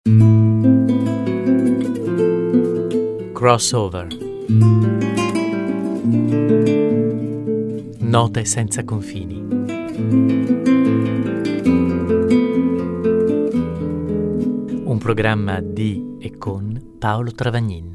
Crossover. Note senza confini. Un programma di e con Paolo Travagnin.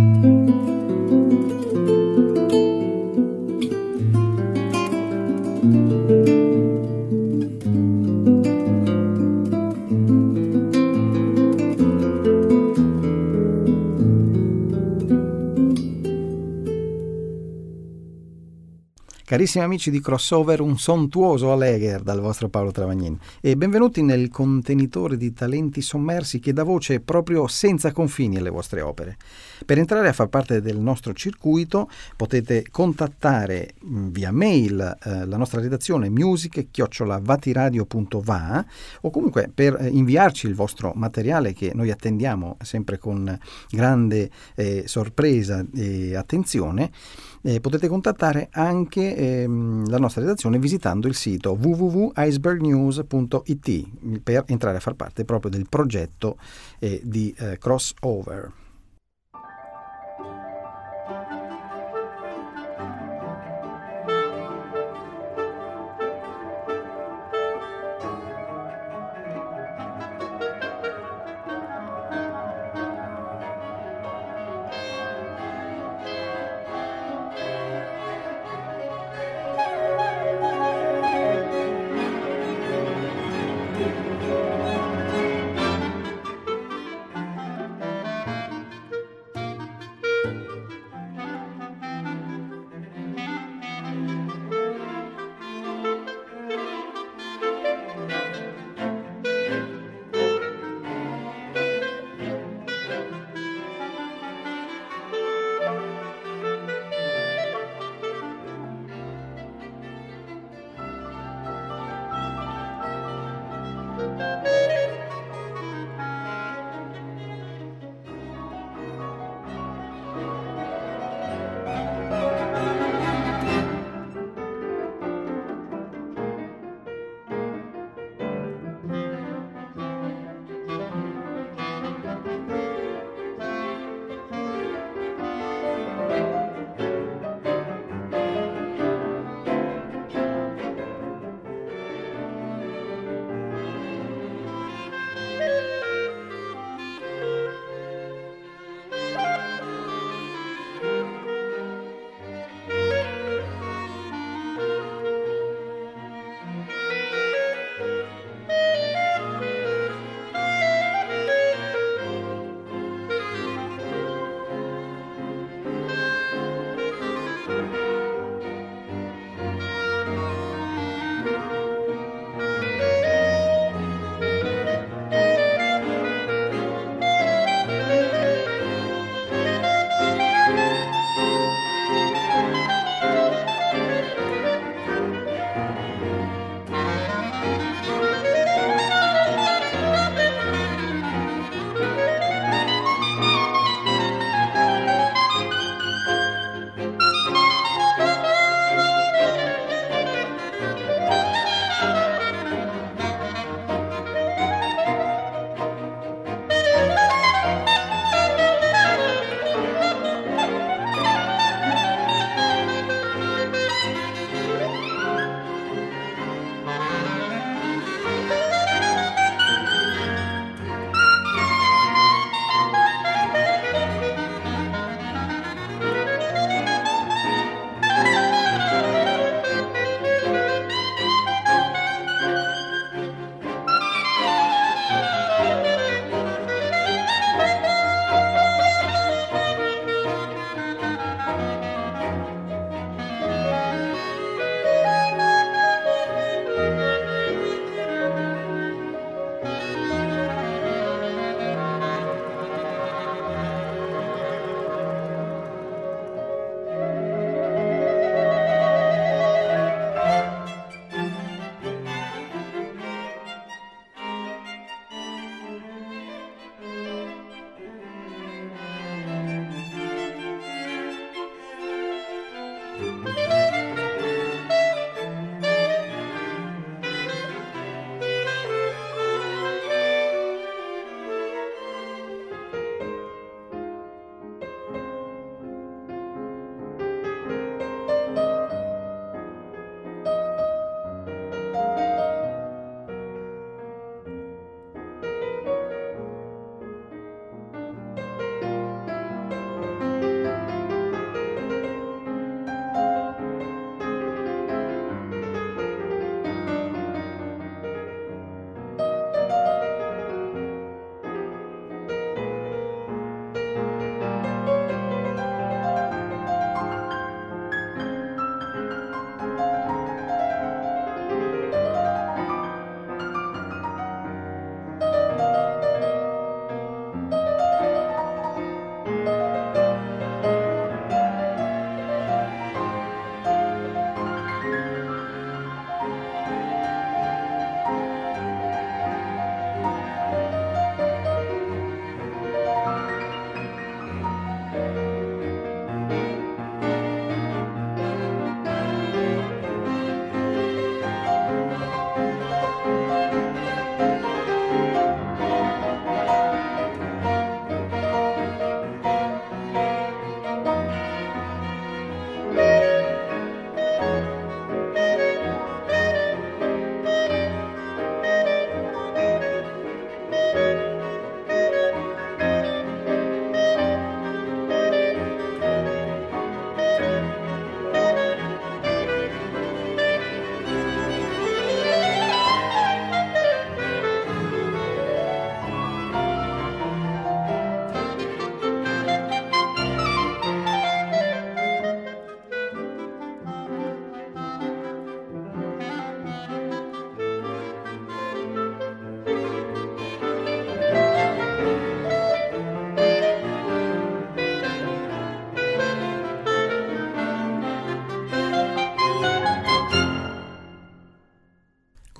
Carissimi amici di Crossover, un sontuoso Allegher dal vostro Paolo Travagnin e benvenuti nel contenitore di talenti sommersi che dà voce proprio senza confini alle vostre opere. Per entrare a far parte del nostro circuito potete contattare via mail la nostra redazione music@vatiradio.va o comunque per inviarci il vostro materiale che noi attendiamo sempre con grande sorpresa e attenzione. Potete contattare anche la nostra redazione visitando il sito www.icebergnews.it per entrare a far parte proprio del progetto di Crossover.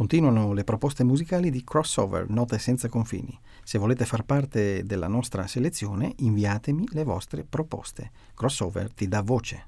Continuano le proposte musicali di Crossover, Note senza confini. Se volete far parte della nostra selezione, inviatemi le vostre proposte. Crossover ti dà voce.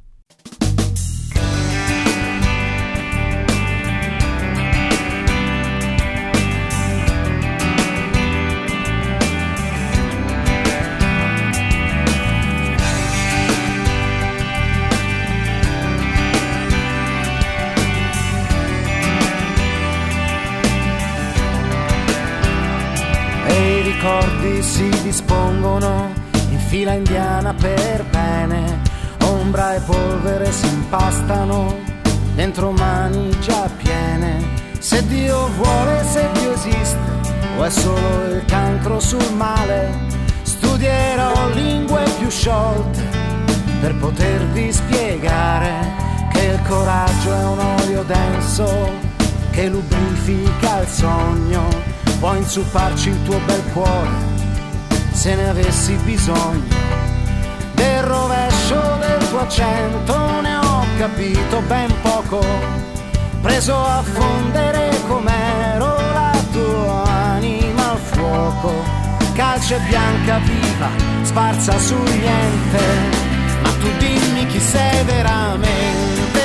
I ricordi si dispongono in fila indiana per bene, ombra e polvere si impastano dentro mani già piene. Se Dio vuole, se Dio esiste, o è solo il cancro sul male, studierò lingue più sciolte per potervi spiegare che il coraggio è un olio denso che lubrifica il sogno. Puoi inzupparci il tuo bel cuore se ne avessi bisogno. Del rovescio del tuo accento ne ho capito ben poco, preso a fondere com'ero la tua anima al fuoco. Calce bianca viva, sparsa sul niente, ma tu dimmi chi sei veramente.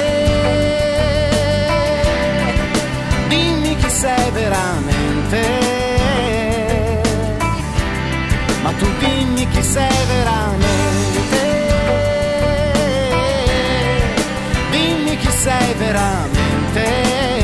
Dimmi chi sei veramente. Ma tu dimmi chi sei veramente. Dimmi chi sei veramente.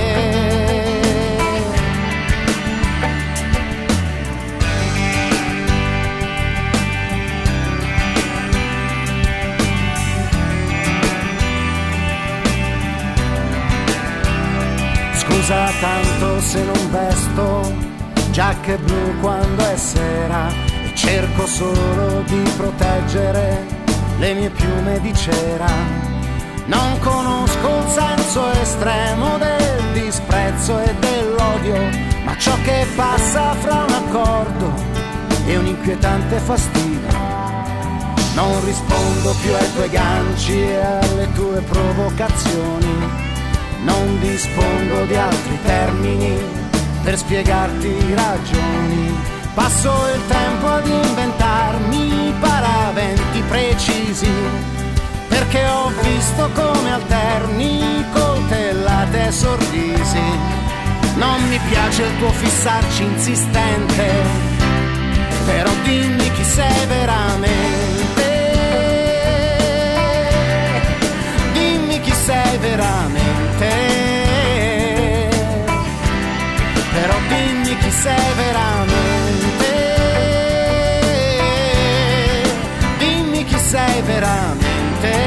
Scusa tanto se non vesto giacche blu quando è sera, cerco solo di proteggere le mie piume di cera. Non conosco il senso estremo del disprezzo e dell'odio, ma ciò che passa fra un accordo e un inquietante fastidio. Non rispondo più ai tuoi ganci e alle tue provocazioni. Non dispongo di altri termini per spiegarti ragioni. Passo il tempo ad inventarmi paraventi precisi, perché ho visto come alterni coltellate e sorrisi. Non mi piace il tuo fissarci insistente, però dimmi chi sei veramente. Dimmi chi sei veramente. Però dimmi chi sei veramente. Dimmi chi sei veramente.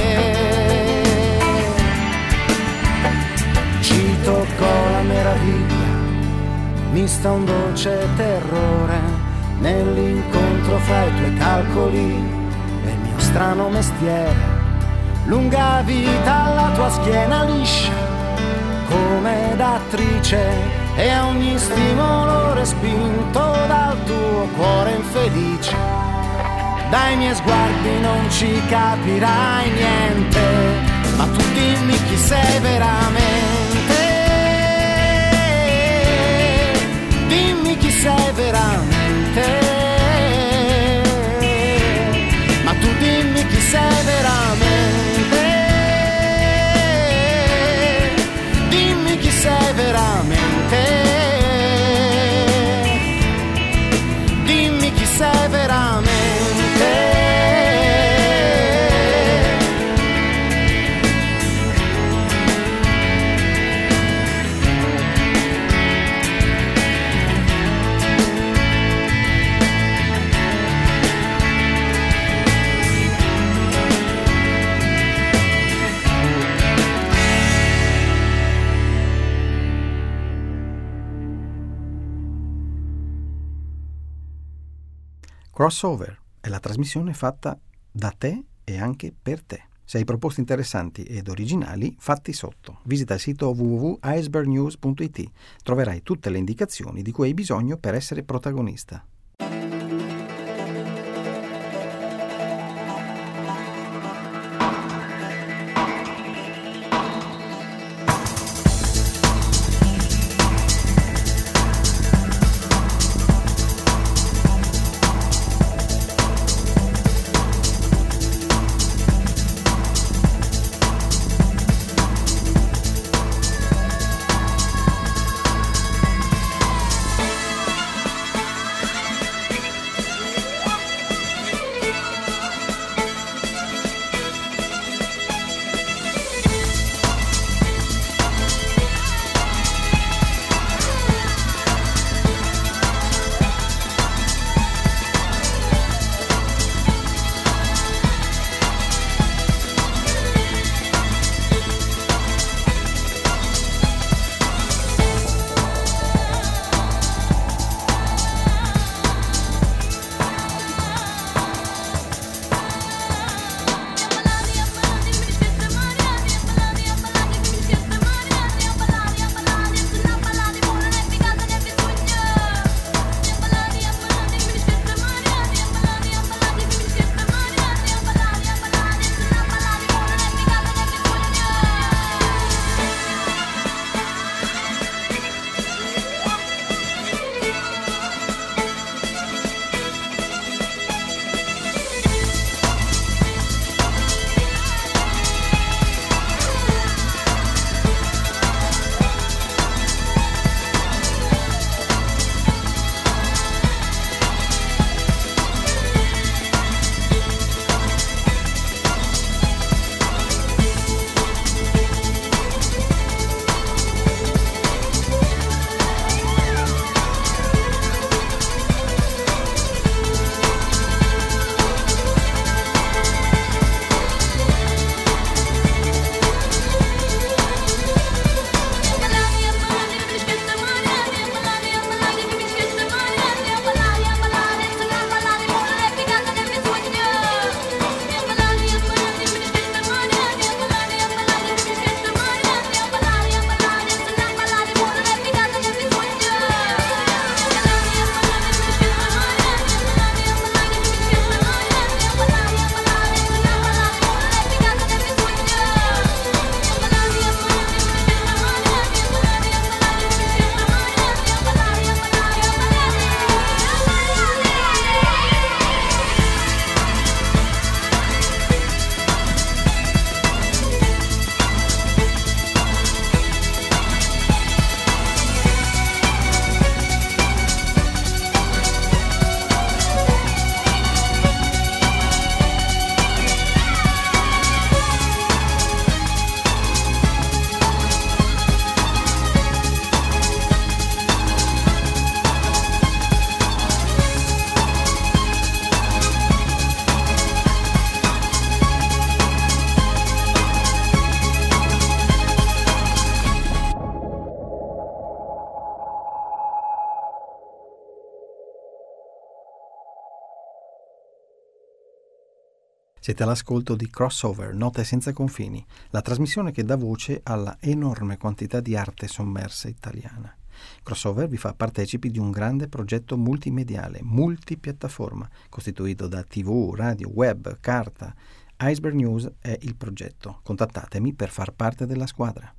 Ci toccò la meraviglia, mista un dolce terrore, nell'incontro fra i tuoi calcoli e il mio strano mestiere. Lunga vita alla tua schiena liscia come d'attrice, e a ogni stimolo respinto dal tuo cuore infelice. Dai miei sguardi non ci capirai niente, ma tu dimmi chi sei veramente. Dimmi chi sei veramente. Ma tu dimmi chi sei veramente. Dimmi chi sei veramente. Dimmi chi sei veramente. Crossover è la trasmissione fatta da te e anche per te. Se hai proposte interessanti ed originali, fatti sotto. Visita il sito www.icebergnews.it. Troverai tutte le indicazioni di cui hai bisogno per essere protagonista. Siete all'ascolto di Crossover, Note senza confini, la trasmissione che dà voce alla enorme quantità di arte sommersa italiana. Crossover vi fa partecipi di un grande progetto multimediale, multipiattaforma, costituito da TV, radio, web, carta. Iceberg News è il progetto. Contattatemi per far parte della squadra.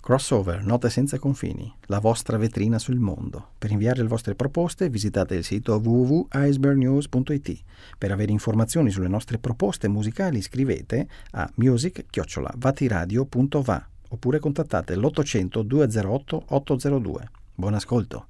Crossover, note senza confini, la vostra vetrina sul mondo. Per inviare le vostre proposte visitate il sito www.icebergnews.it. Per avere informazioni sulle nostre proposte musicali scrivete a music@vatiradio.va oppure contattate l'800 208 802. Buon ascolto!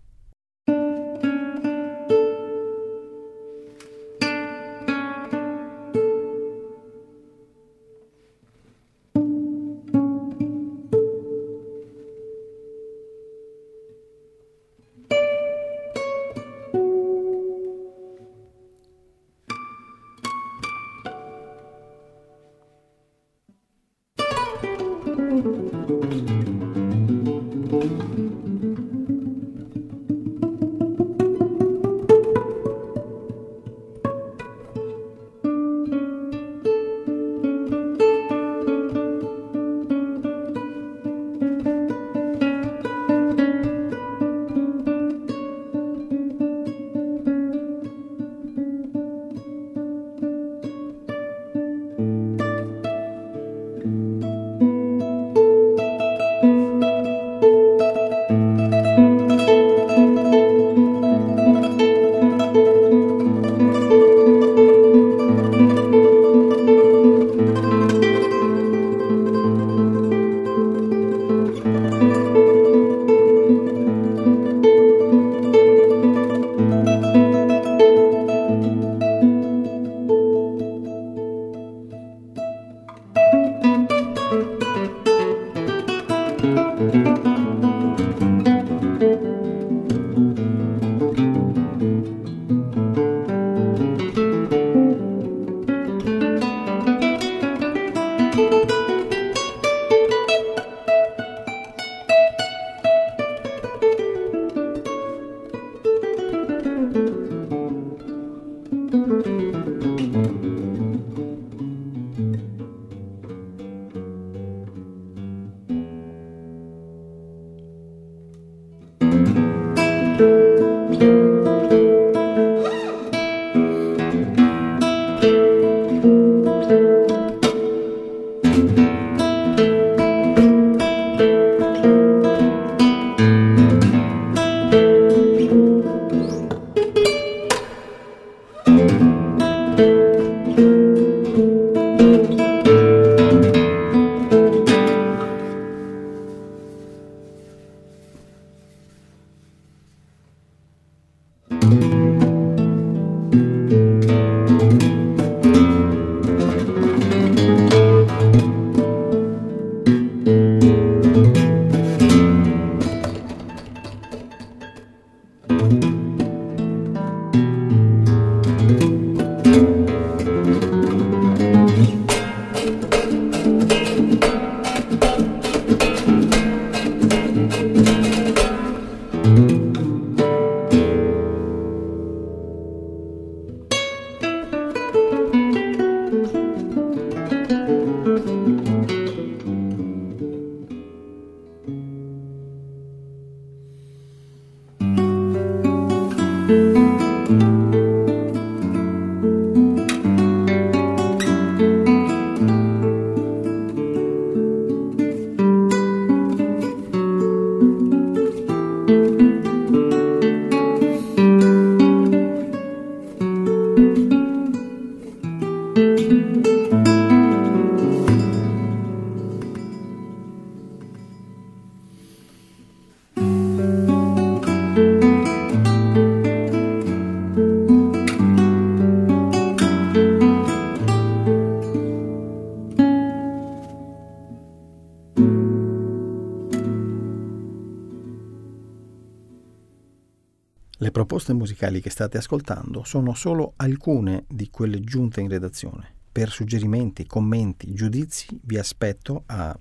Le proposte musicali che state ascoltando sono solo alcune di quelle giunte in redazione. Per suggerimenti, commenti, giudizi vi aspetto a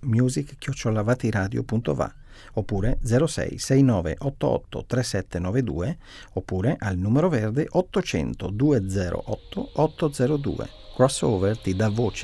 music@vatiradio.va oppure 06 69 88 3792 oppure al numero verde 800 208 802. Crossover ti dà voce.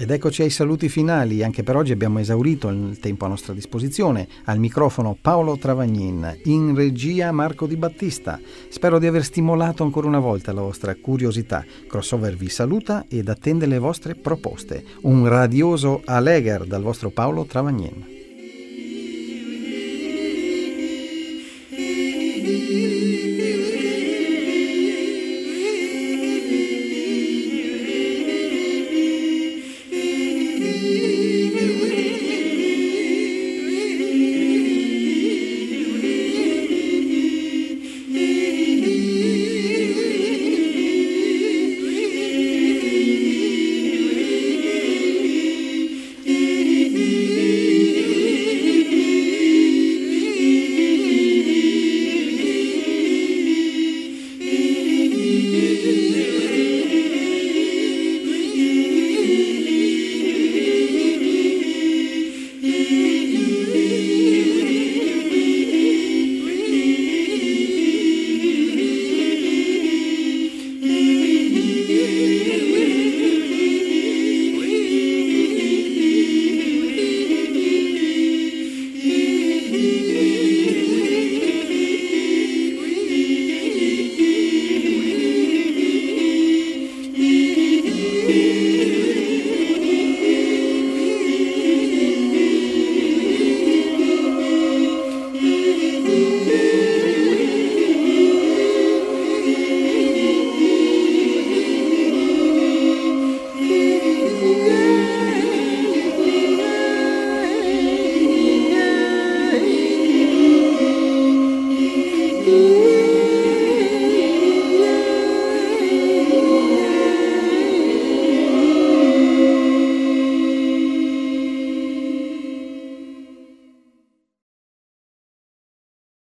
Ed eccoci ai saluti finali. Anche per oggi abbiamo esaurito il tempo a nostra disposizione. Al microfono Paolo Travagnin, in regia Marco Di Battista. Spero di aver stimolato ancora una volta la vostra curiosità. Crossover vi saluta ed attende le vostre proposte. Un radioso Aleger dal vostro Paolo Travagnin.